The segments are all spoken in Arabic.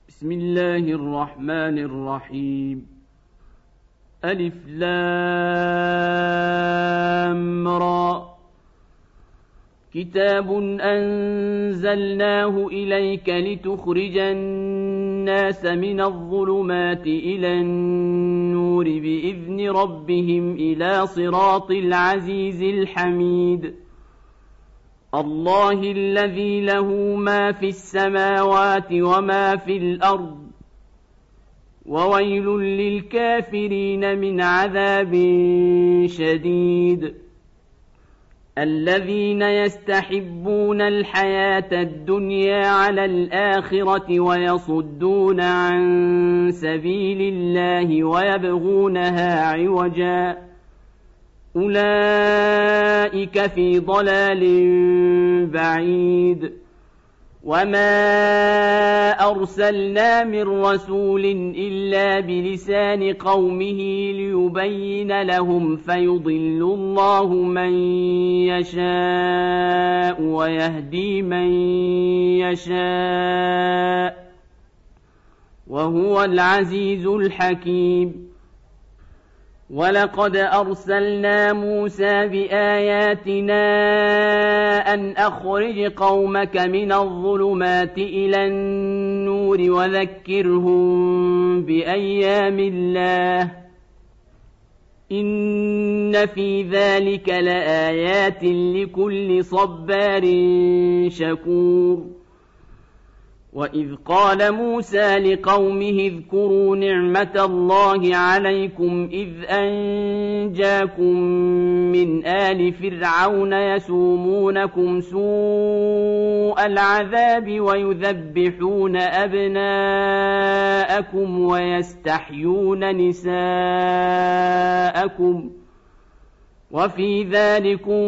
بسم الله الرحمن الرحيم. ألف لام را. كتاب أنزلناه إليك لتخرج الناس من الظلمات إلى النور بإذن ربهم إلى صراط العزيز الحميد. الله الذي له ما في السماوات وما في الأرض وويل للكافرين من عذاب شديد. الذين يستحبون الحياة الدنيا على الآخرة ويصدون عن سبيل الله ويبغونها عوجا أولئك في ضلال بعيد. وما أرسلنا من رسول إلا بلسان قومه ليبين لهم فيضل الله من يشاء ويهدي من يشاء وهو العزيز الحكيم. ولقد أرسلنا موسى بآياتنا أن أخرج قومك من الظلمات إلى النور وذكرهم بأيام الله إن في ذلك لآيات لكل صبار شكور. وإذ قال موسى لقومه اذكروا نعمة الله عليكم إذ أنجاكم من آل فرعون يسومونكم سوء العذاب ويذبحون أبناءكم ويستحيون نساءكم وفي ذلكم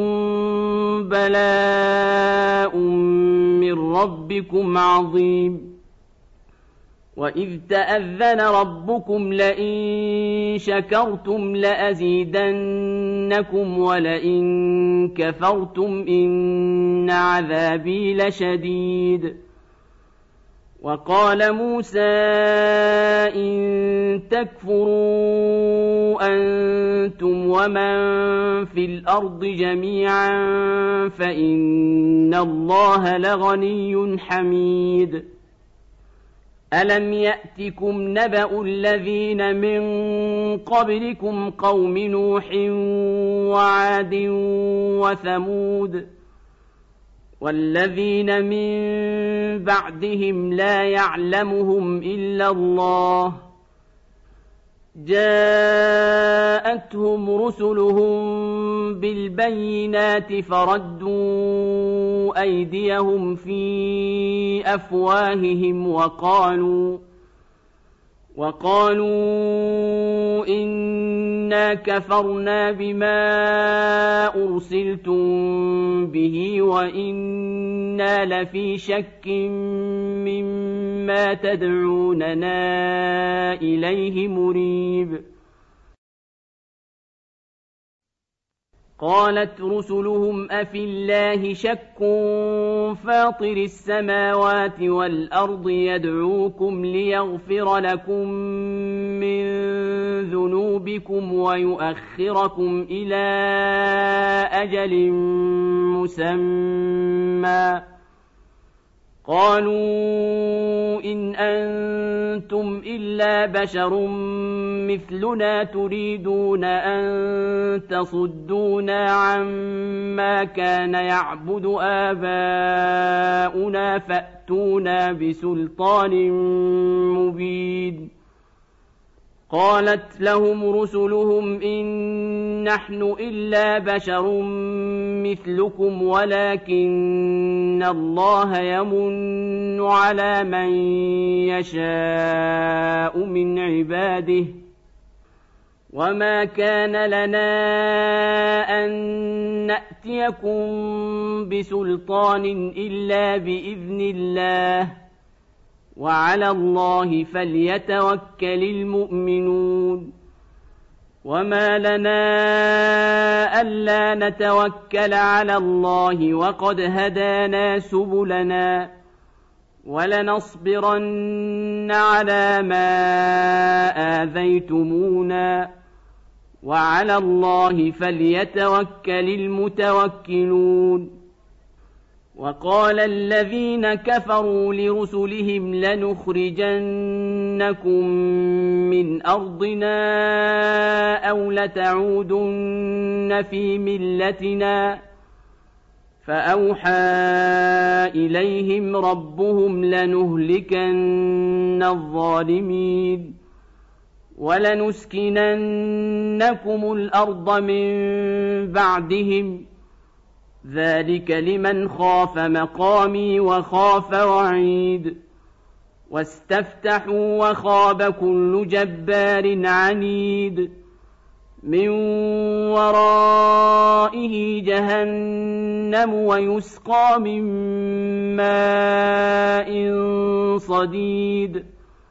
بلاء من ربكم عظيم. وإذ تأذن ربكم لئن شكرتم لأزيدنكم ولئن كفرتم إن عذابي لشديد. وقال موسى إن تكفروا أنتم ومن في الأرض جميعا فإن الله لغني حميد. ألم يأتكم نبأ الذين من قبلكم قوم نوح وعاد وثمود والذين من بعدهم لا يعلمهم إلا الله جاءتهم رسلهم بالبينات فردوا أيديهم في أفواههم وقالوا إنا كفرنا بما أرسلتم به وإنا لفي شك مما تدعوننا إليه مريب. قالت رسلهم أفي الله شك فاطر السماوات والأرض يدعوكم ليغفر لكم من ذنوبكم ويؤخركم إلى أجل مسمى قالوا إن أنتم إلا بشر مثلنا تريدون أن تصدونا عما كان يعبد آباؤنا فأتونا بسلطان مبين. قالت لهم رسلهم إن نحن إلا بشر مثلكم ولكن الله يمن على من يشاء من عباده وما كان لنا أن نأتيكم بسلطان إلا بإذن الله وعلى الله فليتوكل المؤمنون. وما لنا ألا نتوكل على الله وقد هدانا سبلنا ولنصبرن على ما آذيتمونا وعلى الله فليتوكل المتوكلون. وقال الذين كفروا لرسلهم لنخرجنكم من أرضنا أو لتعودن في ملتنا فأوحى إليهم ربهم لنهلكن الظالمين ولنسكننكم الأرض من بعدهم ذلك لمن خاف مقامي وخاف وعيد. واستفتحوا وخاب كل جبار عنيد من ورائه جهنم ويسقى من ماء صديد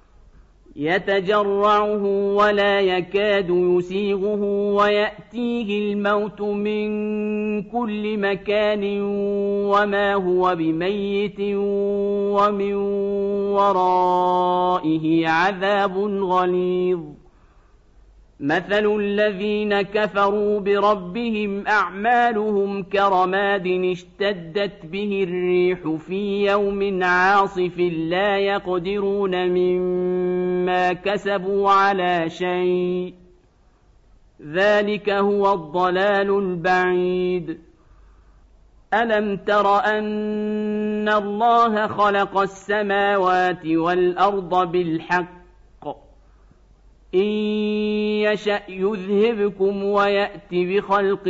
يتجرعه ولا يكاد يسيغه ويأتيه الموت من كل مكان وما هو بميت ومن ورائه عذاب غليظ. مثل الذين كفروا بربهم أعمالهم كرماد اشتدت به الريح في يوم عاصف لا يقدرون مما كسبوا على شيء ذلك هو الضلال البعيد. ألم تر أن الله خلق السماوات والأرض بالحق إن يشأ يذهبكم ويأت بخلق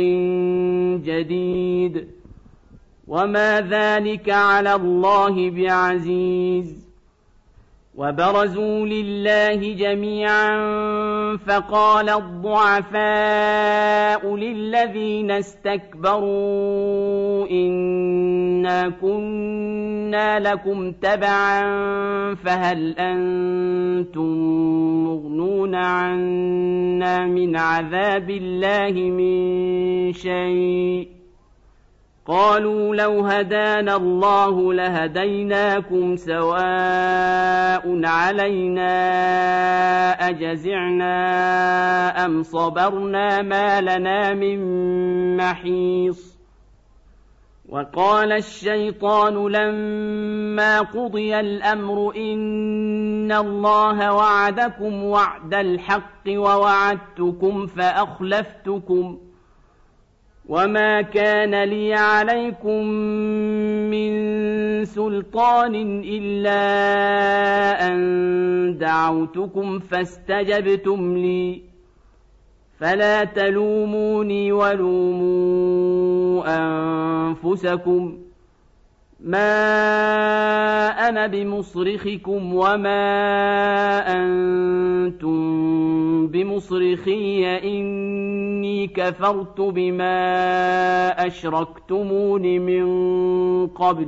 جديد وما ذلك على الله بعزيز. وبرزوا لله جميعا فقال الضعفاء للذين استكبروا إنا كنا لكم تبعا فهل أنتم مغنون عنا من عذاب الله من شيء قالوا لو هدانا الله لهديناكم سواء علينا أجزعنا أم صبرنا ما لنا من محيص. وقال الشيطان لما قضي الأمر إن الله وعدكم وعد الحق ووعدتكم فأخلفتكم وما كان لي عليكم من سلطان إلا أن دعوتكم فاستجبتم لي فلا تلوموني ولوموا أنفسكم ما أنا بمصرخكم وما أنتم بمصرخي إني كفرت بما أشركتمون من قبل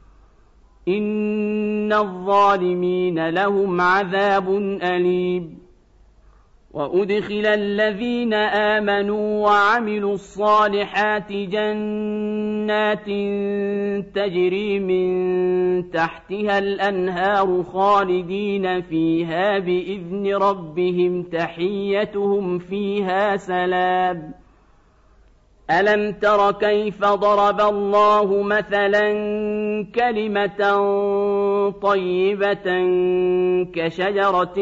إن الظالمين لهم عذاب أليم. وأدخل الذين آمنوا وعملوا الصالحات جنات تجري من تحتها الأنهار خالدين فيها بإذن ربهم تحيتهم فيها سلام. ألم تر كيف ضرب الله مثلا كلمة طيبة كشجرة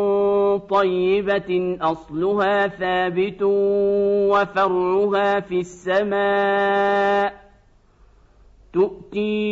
طيبة أصلها ثابت وفرعها في السماء تؤتي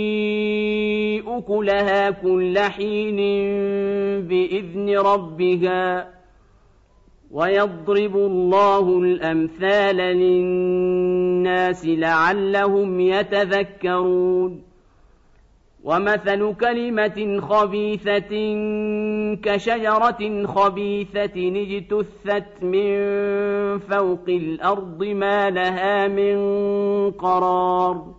أكلها كل حين بإذن ربها ويضرب الله الأمثال للناس لعلهم يتذكرون. ومثل كلمة خبيثة كشجرة خبيثة اجتثت من فوق الأرض ما لها من قرار.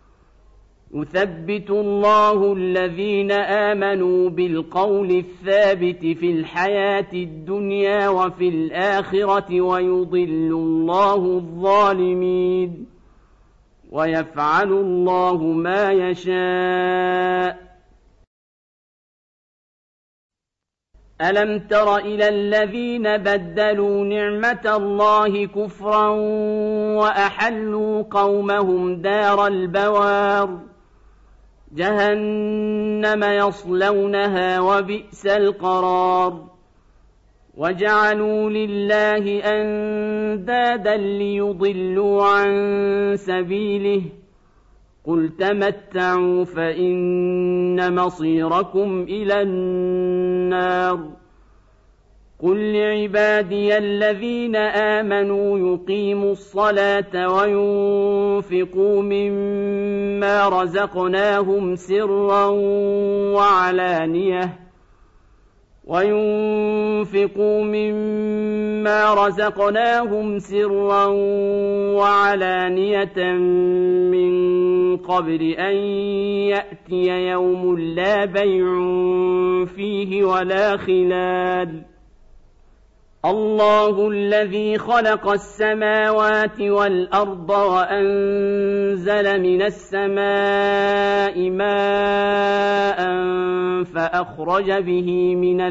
يثبت الله الذين آمنوا بالقول الثابت في الحياة الدنيا وفي الآخرة ويضل الله الظالمين ويفعل الله ما يشاء. ألم تر إلى الذين بدلوا نعمة الله كفرا وأحلوا قومهم دار البوار جهنم يصلونها وبئس القرار وجعلوا لله أندادا ليضلوا عن سبيله قل تمتعوا فإن مصيركم إلى النار قل لعبادي الذين آمنوا يقيموا الصلاة وينفقوا مما رزقناهم سرا وعلانية من قبل أن يأتي يوم لا بيع فيه ولا خلال الله الذي خلق السماوات والأرض وأنزل من السماء ماء فأخرج به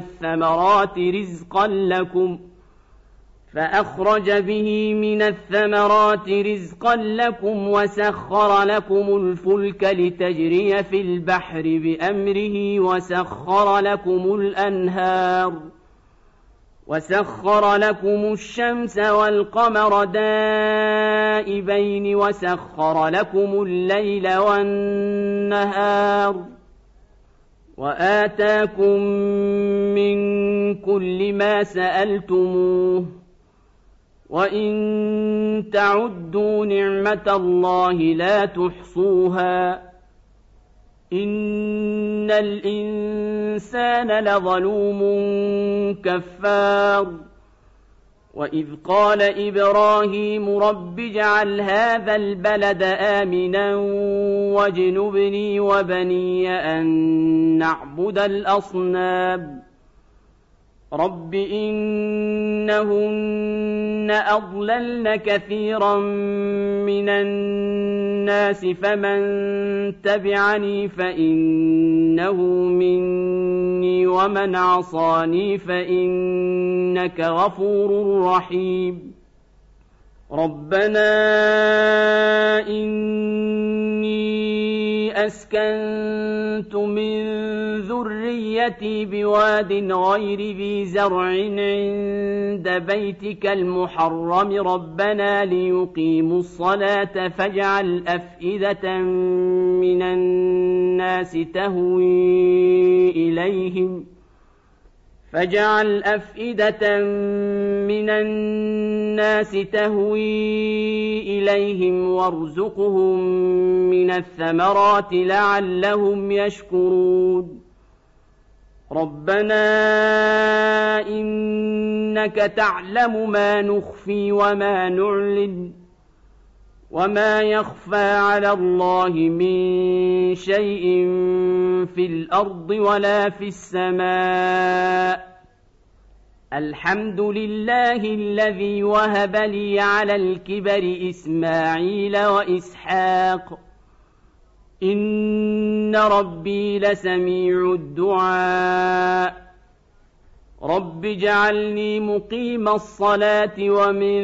من الثمرات رزقا لكم وسخر لكم الفلك لتجري في البحر بأمره وسخر لكم الشمس والقمر دائبين وسخر لكم الليل والنهار وآتاكم من كل ما سألتموه وإن تعدوا نعمة الله لا تحصوها إن الإنسان لظلوم كفار وإذ قال إبراهيم رب اجعل هذا البلد آمنا واجنبني وبني أن نعبد الأصنام رب إنهن أضللن كثيرا من الناس فمن تبعني فإنه مني ومن عصاني فإنك غفور رحيم ربنا إني أسكنت من ذريتي بواد غير ذي زرع عند بيتك المحرم ربنا ليقيموا الصلاة فاجعل أفئدة من الناس تهوي إليهم وارزقهم من الثمرات لعلهم يشكرون ربنا إنك تعلم ما نخفي وما نعلن وما يخفى على الله من شيء في الأرض ولا في السماء الحمد لله الذي وهب لي على الكبر إسماعيل وإسحاق إن ربي لسميع الدعاء رب اجعلني مقيم الصلاة ومن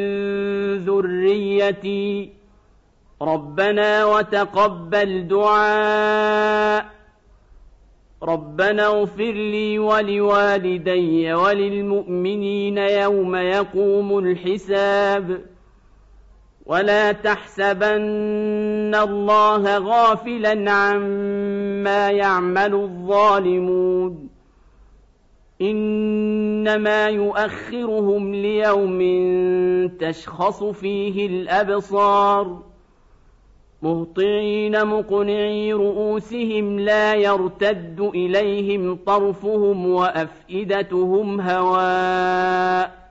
ذريتي ربنا وتقبل دعاء ربنا اغفر لي ولوالدي وللمؤمنين يوم يقوم الحساب ولا تحسبن الله غافلا عما يعمل الظالمون إنما يؤخرهم ليوم تشخص فيه الأبصار مهطعين مقنعي رؤوسهم لا يرتد إليهم طرفهم وأفئدتهم هواء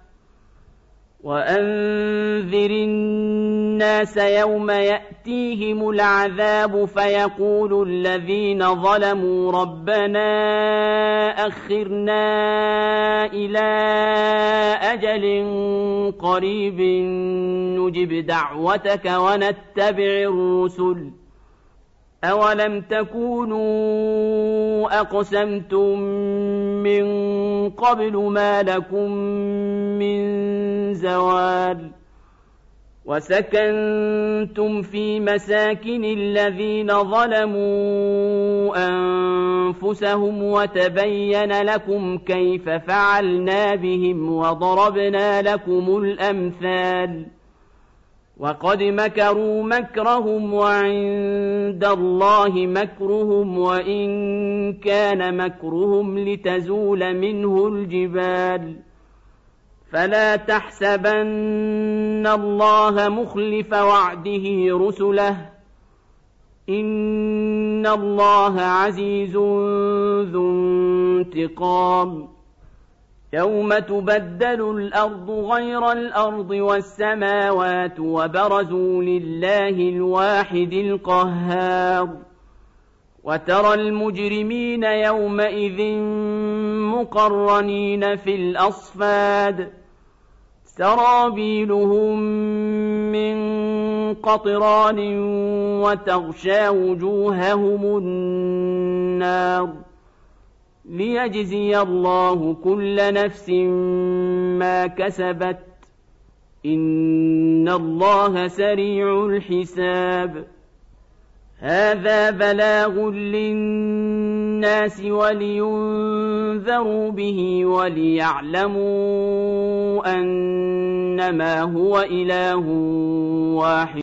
وأنذر الناس يوم يأتيهم العذاب فيقول الذين ظلموا ربنا أخرنا إلى أجل قريب نجب دعوتك ونتبع الرسل أولم تكونوا أقسمتم من قبل ما لكم من زوال وسكنتم في مساكن الذين ظلموا أنفسهم وتبين لكم كيف فعلنا بهم وضربنا لكم الأمثال وقد مكروا مكرهم وعند الله مكرهم وإن كان مكرهم لتزول منه الجبال فلا تحسبن الله مخلف وعده رسله إن الله عزيز ذو انتقام يوم تبدل الأرض غير الأرض والسماوات وبرزوا لله الواحد القهار وترى المجرمين يومئذ مقرنين في الأصفاد سرابيلهم من قطران وتغشى وجوههم النار ليجزي الله كل نفس ما كسبت إن الله سريع الحساب هذا بلاغ للناس ولينذروا به وليعلموا أنما هو إله واحد